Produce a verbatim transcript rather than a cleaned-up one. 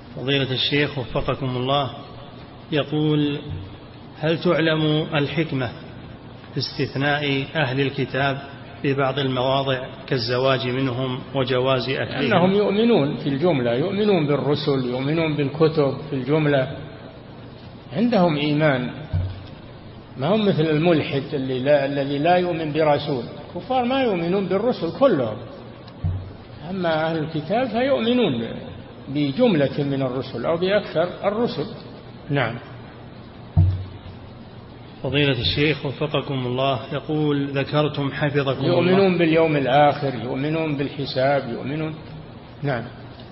فضيلة الشيخ وفقكم الله، يقول: هل تعلم الحكمة في استثناء أهل الكتاب في بعض المواضع كالزواج منهم وجواز أكلهم؟ أنهم يؤمنون في الجملة، يؤمنون بالرسل، يؤمنون بالكتب في الجملة، عندهم إيمان، ما هم مثل الملحد اللي لا الذي لا يؤمن برسول. الكفار ما يؤمنون بالرسل كلهم، أما أهل الكتاب فيؤمنون بجملة من الرسل أو بأكثر الرسل. نعم. فضيلة الشيخ وفقكم الله، يقول: ذكرتم حفظكم الله يؤمنون باليوم الآخر، يؤمنون بالحساب، يؤمنون. نعم.